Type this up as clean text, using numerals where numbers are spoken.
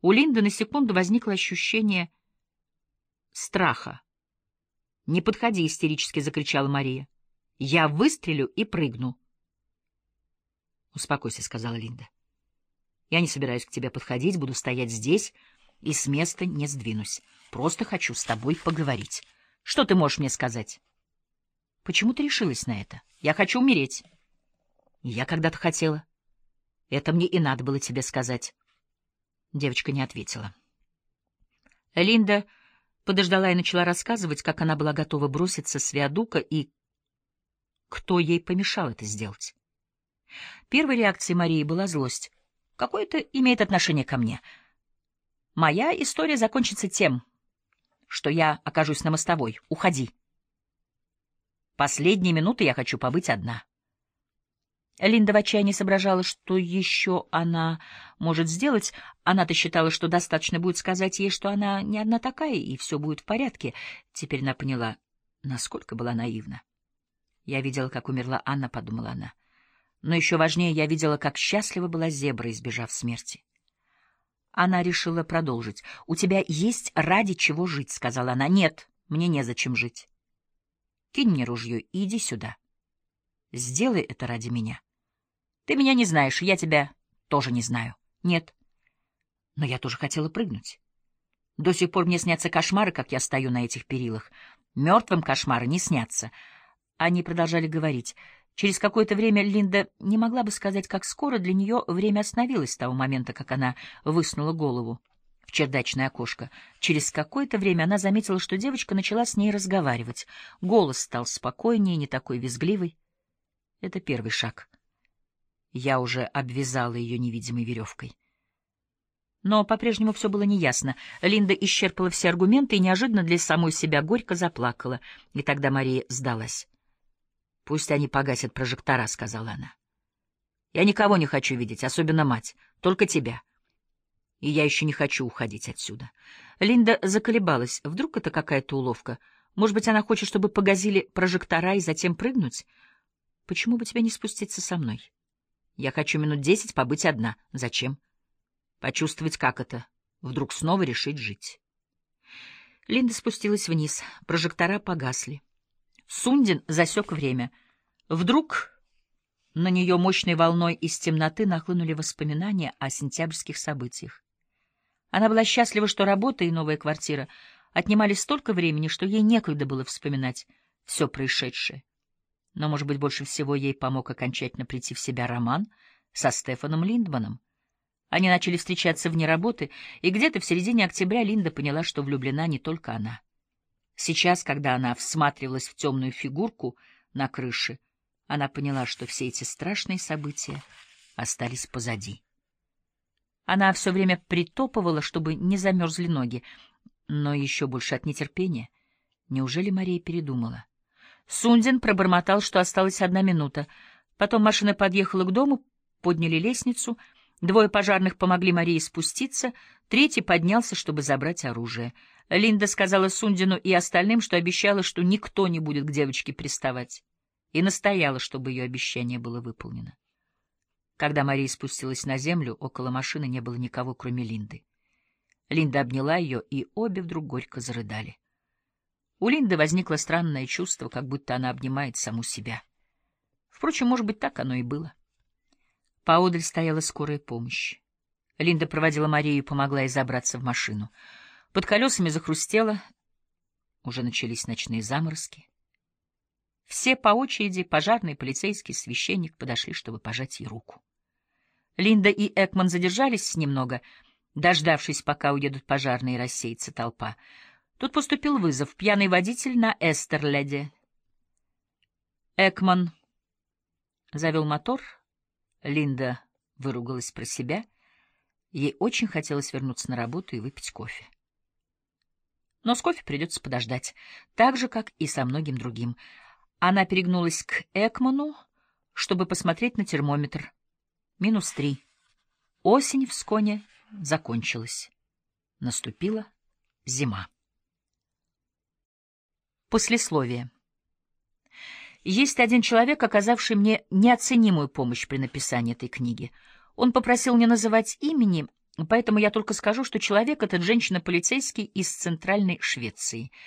У Линды на секунду возникло ощущение страха. «Не подходи!» — истерически закричала Мария. «Я выстрелю и прыгну!» «Успокойся», — сказала Линда. «Я не собираюсь к тебе подходить, буду стоять здесь и с места не сдвинусь. Просто хочу с тобой поговорить. Что ты можешь мне сказать?» «Почему ты решилась на это? Я хочу умереть». «Я когда-то хотела. Это мне и надо было тебе сказать». Девочка не ответила. Линда подождала и начала рассказывать, как она была готова броситься с виадука и кто ей помешал это сделать. Первой реакцией Марии была злость. Какое это имеет отношение ко мне? Моя история закончится тем, что я окажусь на мостовой. Уходи. Последние минуты я хочу побыть одна. Линда в отчаянии соображала, что еще она может сделать. Она-то считала, что достаточно будет сказать ей, что она не одна такая, и все будет в порядке. Теперь она поняла, насколько была наивна. «Я видела, как умерла Анна», — подумала она. «Но еще важнее, я видела, как счастлива была зебра, избежав смерти». Она решила продолжить. «У тебя есть ради чего жить», — сказала она. «Нет, мне незачем жить. Кинь мне ружье и иди сюда. Сделай это ради меня. Ты меня не знаешь, и я тебя тоже не знаю. Нет. Но я тоже хотела прыгнуть. До сих пор мне снятся кошмары, как я стою на этих перилах. Мертвым кошмары не снятся». Они продолжали говорить. Через какое-то время Линда не могла бы сказать, как скоро для нее время остановилось с того момента, как она высунула голову в чердачное окошко. Через какое-то время она заметила, что девочка начала с ней разговаривать. Голос стал спокойнее, не такой визгливый. Это первый шаг. Я уже обвязала ее невидимой веревкой. Но по-прежнему все было неясно. Линда исчерпала все аргументы и неожиданно для самой себя горько заплакала. И тогда Мария сдалась. «Пусть они погасят прожектора», — сказала она. «Я никого не хочу видеть, особенно мать, только тебя. И я еще не хочу уходить отсюда». Линда заколебалась. Вдруг это какая-то уловка? Может быть, она хочет, чтобы погасили прожектора и затем прыгнуть? «Почему бы тебе не спуститься со мной? Я хочу минут 10 побыть одна. Зачем? Почувствовать, как это. Вдруг снова решить жить». Линда спустилась вниз. Прожектора погасли. Сундин засек время. Вдруг на нее мощной волной из темноты нахлынули воспоминания о сентябрьских событиях. Она была счастлива, что работа и новая квартира отнимали столько времени, что ей некогда было вспоминать все происшедшее. Но, может быть, больше всего ей помог окончательно прийти в себя роман со Стефаном Линдманом. Они начали встречаться вне работы, и где-то в середине октября Линда поняла, что влюблена не только она. Сейчас, когда она всматривалась в темную фигурку на крыше, она поняла, что все эти страшные события остались позади. Она все время притопывала, чтобы не замерзли ноги, но еще больше от нетерпения. Неужели Мария передумала? Сундин пробормотал, что осталась 1 минута. Потом машина подъехала к дому, подняли лестницу. 2 пожарных помогли Марии спуститься, 3-й поднялся, чтобы забрать оружие. Линда сказала Сундину и остальным, что обещала, что никто не будет к девочке приставать, и настояла, чтобы ее обещание было выполнено. Когда Мария спустилась на землю, около машины не было никого, кроме Линды. Линда обняла ее, и обе вдруг горько зарыдали. У Линды возникло странное чувство, как будто она обнимает саму себя. Впрочем, может быть, так оно и было. Поодаль стояла скорая помощь. Линда проводила Марию и помогла ей забраться в машину. Под колесами захрустело. Уже начались ночные заморозки. Все по очереди, пожарный, полицейский, священник, подошли, чтобы пожать ей руку. Линда и Экман задержались немного, дождавшись, пока уедут пожарные и рассеется толпа. Тут поступил вызов. Пьяный водитель на Эстерледе. Экман завел мотор. Линда выругалась про себя. Ей очень хотелось вернуться на работу и выпить кофе. Но с кофе придется подождать, так же, как и со многим другим. Она перегнулась к Экману, чтобы посмотреть на термометр. -3. Осень в Сконе закончилась. Наступила зима. Послесловие. Есть один человек, оказавший мне неоценимую помощь при написании этой книги. Он попросил не называть имени, Поэтому я только скажу, что человек этот женщина-полицейский из Центральной Швеции.